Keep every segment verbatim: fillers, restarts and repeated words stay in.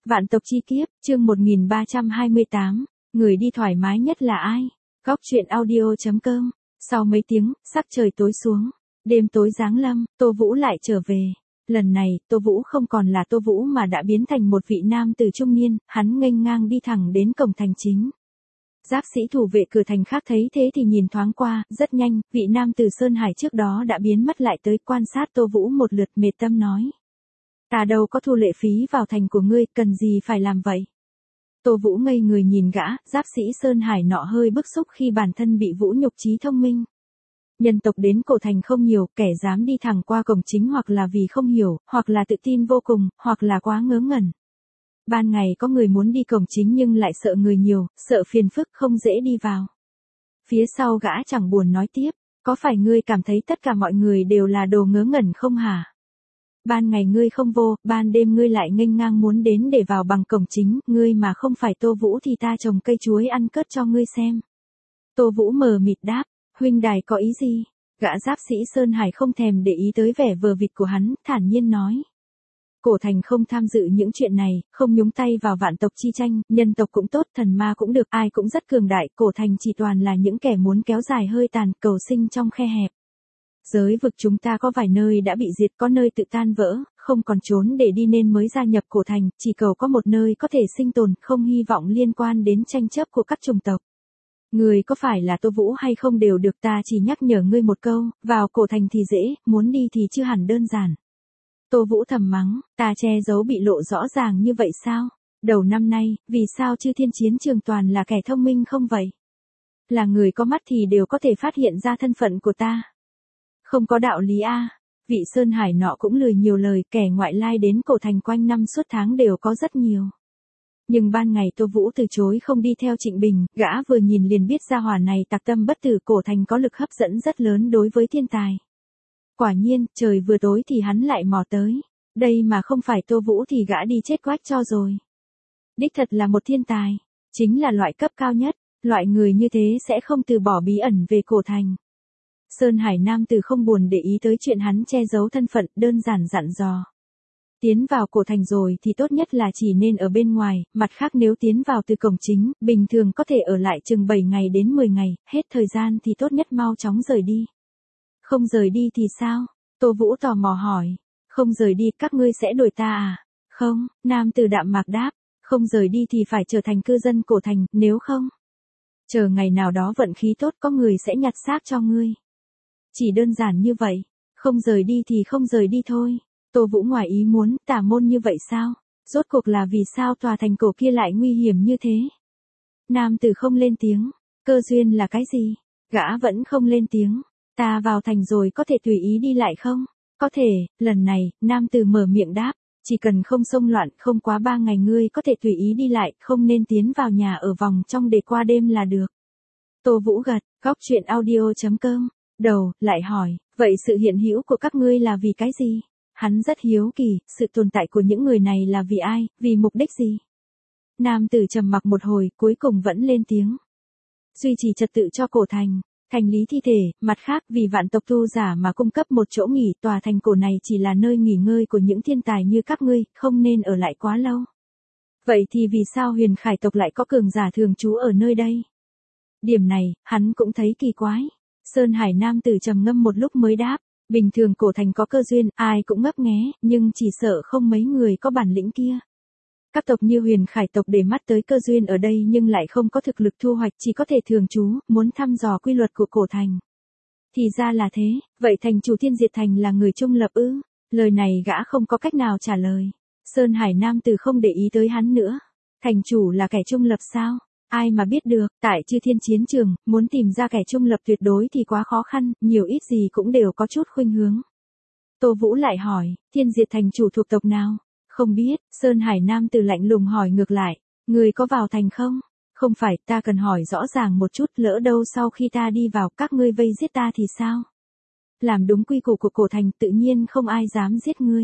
Vạn tộc chi kiếp, chương một nghìn ba trăm hai mươi tám, người đi thoải mái nhất là ai? Góc truyện audio chấm com. Sau mấy tiếng, sắc trời tối xuống, đêm tối giáng lâm, Tô Vũ lại trở về. Lần này, Tô Vũ không còn là Tô Vũ mà đã biến thành một vị nam tử trung niên, hắn nghênh ngang đi thẳng đến cổng thành chính. Giáp sĩ thủ vệ cửa thành khác thấy thế thì nhìn thoáng qua, rất nhanh, vị nam tử Sơn Hải trước đó đã biến mất lại tới quan sát Tô Vũ một lượt, mệt tâm nói. Ta đâu có thu lệ phí vào thành của ngươi, cần gì phải làm vậy? Tô Vũ ngây người nhìn gã, giáp sĩ Sơn Hải nọ hơi bức xúc khi bản thân bị Vũ nhục trí thông minh. Nhân tộc đến cổ thành không nhiều, kẻ dám đi thẳng qua cổng chính hoặc là vì không hiểu, hoặc là tự tin vô cùng, hoặc là quá ngớ ngẩn. Ban ngày có người muốn đi cổng chính nhưng lại sợ người nhiều, sợ phiền phức không dễ đi vào. Phía sau gã chẳng buồn nói tiếp, có phải ngươi cảm thấy tất cả mọi người đều là đồ ngớ ngẩn không hả? Ban ngày ngươi không vô, ban đêm ngươi lại nghênh ngang muốn đến để vào bằng cổng chính, ngươi mà không phải Tô Vũ thì ta trồng cây chuối ăn cất cho ngươi xem. Tô Vũ mờ mịt đáp, huynh đài có ý gì? Gã giáp sĩ Sơn Hải không thèm để ý tới vẻ vờ vịt của hắn, thản nhiên nói. Cổ thành không tham dự những chuyện này, không nhúng tay vào vạn tộc chi tranh, nhân tộc cũng tốt, thần ma cũng được, ai cũng rất cường đại, cổ thành chỉ toàn là những kẻ muốn kéo dài hơi tàn, cầu sinh trong khe hẹp. Giới vực chúng ta có vài nơi đã bị diệt, có nơi tự tan vỡ, không còn trốn để đi nên mới gia nhập cổ thành, chỉ cầu có một nơi có thể sinh tồn, không hy vọng liên quan đến tranh chấp của các chủng tộc. Người có phải là Tô Vũ hay không đều được, ta chỉ nhắc nhở ngươi một câu, vào cổ thành thì dễ, muốn đi thì chưa hẳn đơn giản. Tô Vũ thầm mắng, ta che giấu bị lộ rõ ràng như vậy sao? Đầu năm nay, vì sao chư thiên chiến trường toàn là kẻ thông minh không vậy? Là người có mắt thì đều có thể phát hiện ra thân phận của ta. Không có đạo lý a. Vị Sơn Hải nọ cũng lười nhiều lời, kẻ ngoại lai đến cổ thành quanh năm suốt tháng đều có rất nhiều. Nhưng ban ngày Tô Vũ từ chối không đi theo Trịnh Bình, gã vừa nhìn liền biết gia hỏa này tặc tâm bất tử, cổ thành có lực hấp dẫn rất lớn đối với thiên tài. Quả nhiên, trời vừa tối thì hắn lại mò tới. Đây mà không phải Tô Vũ thì gã đi chết quách cho rồi. Đích thật là một thiên tài. Chính là loại cấp cao nhất. Loại người như thế sẽ không từ bỏ bí ẩn về cổ thành. Sơn Hải nam tử không buồn để ý tới chuyện hắn che giấu thân phận, đơn giản dặn dò. Tiến vào cổ thành rồi thì tốt nhất là chỉ nên ở bên ngoài, mặt khác nếu tiến vào từ cổng chính, bình thường có thể ở lại chừng bảy ngày đến mười ngày, hết thời gian thì tốt nhất mau chóng rời đi. Không rời đi thì sao? Tô Vũ tò mò hỏi. Không rời đi, các ngươi sẽ đuổi ta à? Không, nam tử đạm mạc đáp. Không rời đi thì phải trở thành cư dân cổ thành, nếu không. Chờ ngày nào đó vận khí tốt có người sẽ nhặt xác cho ngươi. Chỉ đơn giản như vậy. Không rời đi thì không rời đi thôi. Tô Vũ ngoài ý muốn, tả môn như vậy sao? Rốt cuộc là vì sao tòa thành cổ kia lại nguy hiểm như thế? Nam tử không lên tiếng. Cơ duyên là cái gì? Gã vẫn không lên tiếng. Ta vào thành rồi có thể tùy ý đi lại không? Có thể, lần này, nam tử mở miệng đáp. Chỉ cần không xông loạn, không quá ba ngày ngươi có thể tùy ý đi lại, không nên tiến vào nhà ở vòng trong để qua đêm là được. Tô Vũ gật, góc truyện audio chấm com. Đầu, lại hỏi, vậy sự hiện hữu của các ngươi là vì cái gì? Hắn rất hiếu kỳ, sự tồn tại của những người này là vì ai, vì mục đích gì? Nam tử trầm mặc một hồi, cuối cùng vẫn lên tiếng. Duy trì trật tự cho cổ thành, thành lý thi thể, mặt khác vì vạn tộc tu giả mà cung cấp một chỗ nghỉ, tòa thành cổ này chỉ là nơi nghỉ ngơi của những thiên tài như các ngươi, không nên ở lại quá lâu. Vậy thì vì sao Huyền Khải tộc lại có cường giả thường trú ở nơi đây? Điểm này, hắn cũng thấy kỳ quái. Sơn Hải nam tử trầm ngâm một lúc mới đáp, bình thường cổ thành có cơ duyên, ai cũng ngấp nghé, nhưng chỉ sợ không mấy người có bản lĩnh kia. Các tộc như Huyền Khải tộc để mắt tới cơ duyên ở đây nhưng lại không có thực lực thu hoạch, chỉ có thể thường trú, muốn thăm dò quy luật của cổ thành. Thì ra là thế, vậy thành chủ Thiên Diệt Thành là người trung lập ư? Lời này gã không có cách nào trả lời. Sơn Hải nam tử không để ý tới hắn nữa. Thành chủ là kẻ trung lập sao? Ai mà biết được, tại chư thiên chiến trường, muốn tìm ra kẻ trung lập tuyệt đối thì quá khó khăn, nhiều ít gì cũng đều có chút khuynh hướng. Tô Vũ lại hỏi, Thiên Diệt Thành chủ thuộc tộc nào? Không biết, Sơn Hải nam tử lạnh lùng hỏi ngược lại, người có vào thành không? Không phải, ta cần hỏi rõ ràng một chút, lỡ đâu sau khi ta đi vào các ngươi vây giết ta thì sao? Làm đúng quy củ của cổ thành tự nhiên không ai dám giết ngươi.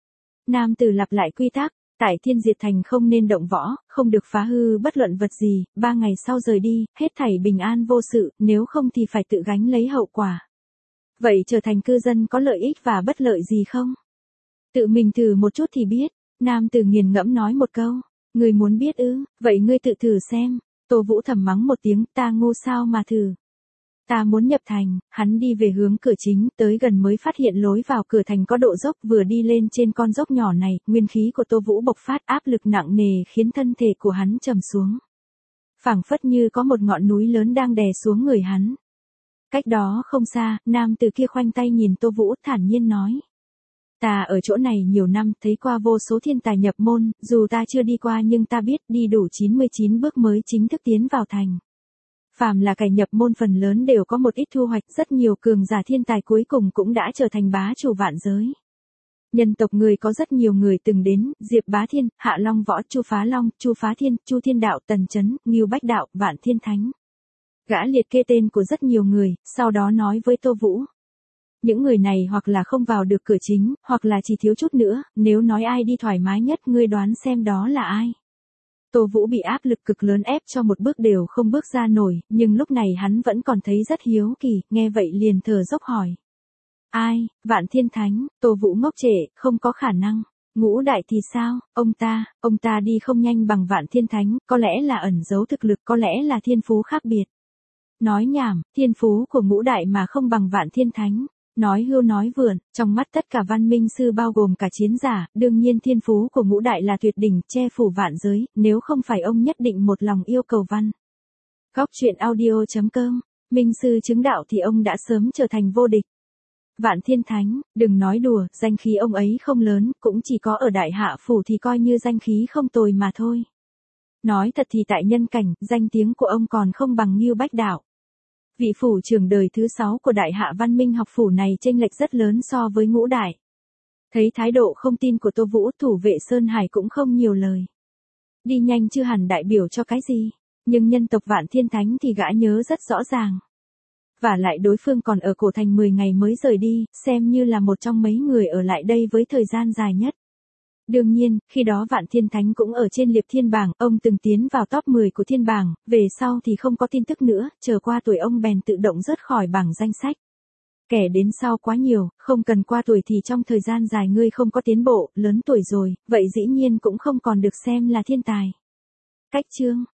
Nam tử lặp lại quy tắc. Tại Thiên Diệt Thành không nên động võ, không được phá hư bất luận vật gì, ba ngày sau rời đi, hết thảy bình an vô sự, nếu không thì phải tự gánh lấy hậu quả. Vậy trở thành cư dân có lợi ích và bất lợi gì không? Tự mình thử một chút thì biết, nam tử nghiền ngẫm nói một câu, Ngươi muốn biết ư, vậy ngươi tự thử xem. Tô Vũ thầm mắng một tiếng, ta ngu sao mà thử. Ta muốn nhập thành, hắn đi về hướng cửa chính, tới gần mới phát hiện lối vào cửa thành có độ dốc, vừa đi lên trên con dốc nhỏ này, nguyên khí của Tô Vũ bộc phát, áp lực nặng nề khiến thân thể của hắn trầm xuống. Phảng phất như có một ngọn núi lớn đang đè xuống người hắn. Cách đó không xa, nam từ kia khoanh tay nhìn Tô Vũ, thản nhiên nói. Ta ở chỗ này nhiều năm, thấy qua vô số thiên tài nhập môn, dù ta chưa đi qua nhưng ta biết đi đủ chín mươi chín bước mới chính thức tiến vào thành. Phàm là kẻ nhập môn phần lớn đều có một ít thu hoạch, rất nhiều cường giả thiên tài cuối cùng cũng đã trở thành bá chủ vạn giới. Nhân tộc người có rất nhiều người từng đến, Diệp Bá Thiên, Hạ Long Võ, Chu Phá Long, Chu Phá Thiên, Chu Thiên Đạo, Tần Chấn, Ngưu Bách Đạo, Vạn Thiên Thánh. Gã liệt kê tên của rất nhiều người, sau đó nói với Tô Vũ. Những người này hoặc là không vào được cửa chính, hoặc là chỉ thiếu chút nữa, nếu nói ai đi thoải mái nhất ngươi đoán xem đó là ai. Tô Vũ bị áp lực cực lớn ép cho một bước đều không bước ra nổi, nhưng lúc này hắn vẫn còn thấy rất hiếu kỳ, nghe vậy liền thở dốc hỏi. Ai, Vạn Thiên Thánh, Tô Vũ ngốc trệ, không có khả năng. Ngũ đại thì sao, ông ta, ông ta đi không nhanh bằng Vạn Thiên Thánh, có lẽ là ẩn giấu thực lực, có lẽ là thiên phú khác biệt. Nói nhảm, thiên phú của ngũ đại mà không bằng Vạn Thiên Thánh. Nói hưu nói vượn, trong mắt tất cả văn minh sư bao gồm cả chiến giả, đương nhiên thiên phú của ngũ đại là tuyệt đỉnh, che phủ vạn giới, nếu không phải ông nhất định một lòng yêu cầu văn. Góc truyện audio chấm com, minh sư chứng đạo thì ông đã sớm trở thành vô địch. Vạn Thiên Thánh, đừng nói đùa, danh khí ông ấy không lớn, cũng chỉ có ở Đại Hạ Phủ thì coi như danh khí không tồi mà thôi. Nói thật thì tại nhân cảnh, danh tiếng của ông còn không bằng Ngưu Bách Đạo. Vị phủ trưởng đời thứ sáu của Đại Hạ Văn Minh học phủ này chênh lệch rất lớn so với ngũ đại. Thấy thái độ không tin của Tô Vũ, thủ vệ Sơn Hải cũng không nhiều lời. Đi nhanh chưa hẳn đại biểu cho cái gì, nhưng nhân tộc Vạn Thiên Thánh thì gã nhớ rất rõ ràng. Và lại đối phương còn ở cổ thành mười ngày mới rời đi, xem như là một trong mấy người ở lại đây với thời gian dài nhất. Đương nhiên, khi đó Vạn Thiên Thánh cũng ở trên liệp thiên bảng, ông từng tiến vào top mười của thiên bảng, về sau thì không có tin tức nữa, chờ qua tuổi ông bèn tự động rớt khỏi bảng danh sách. Kẻ đến sau quá nhiều, không cần qua tuổi thì trong thời gian dài ngươi không có tiến bộ, lớn tuổi rồi, vậy dĩ nhiên cũng không còn được xem là thiên tài. Cách chương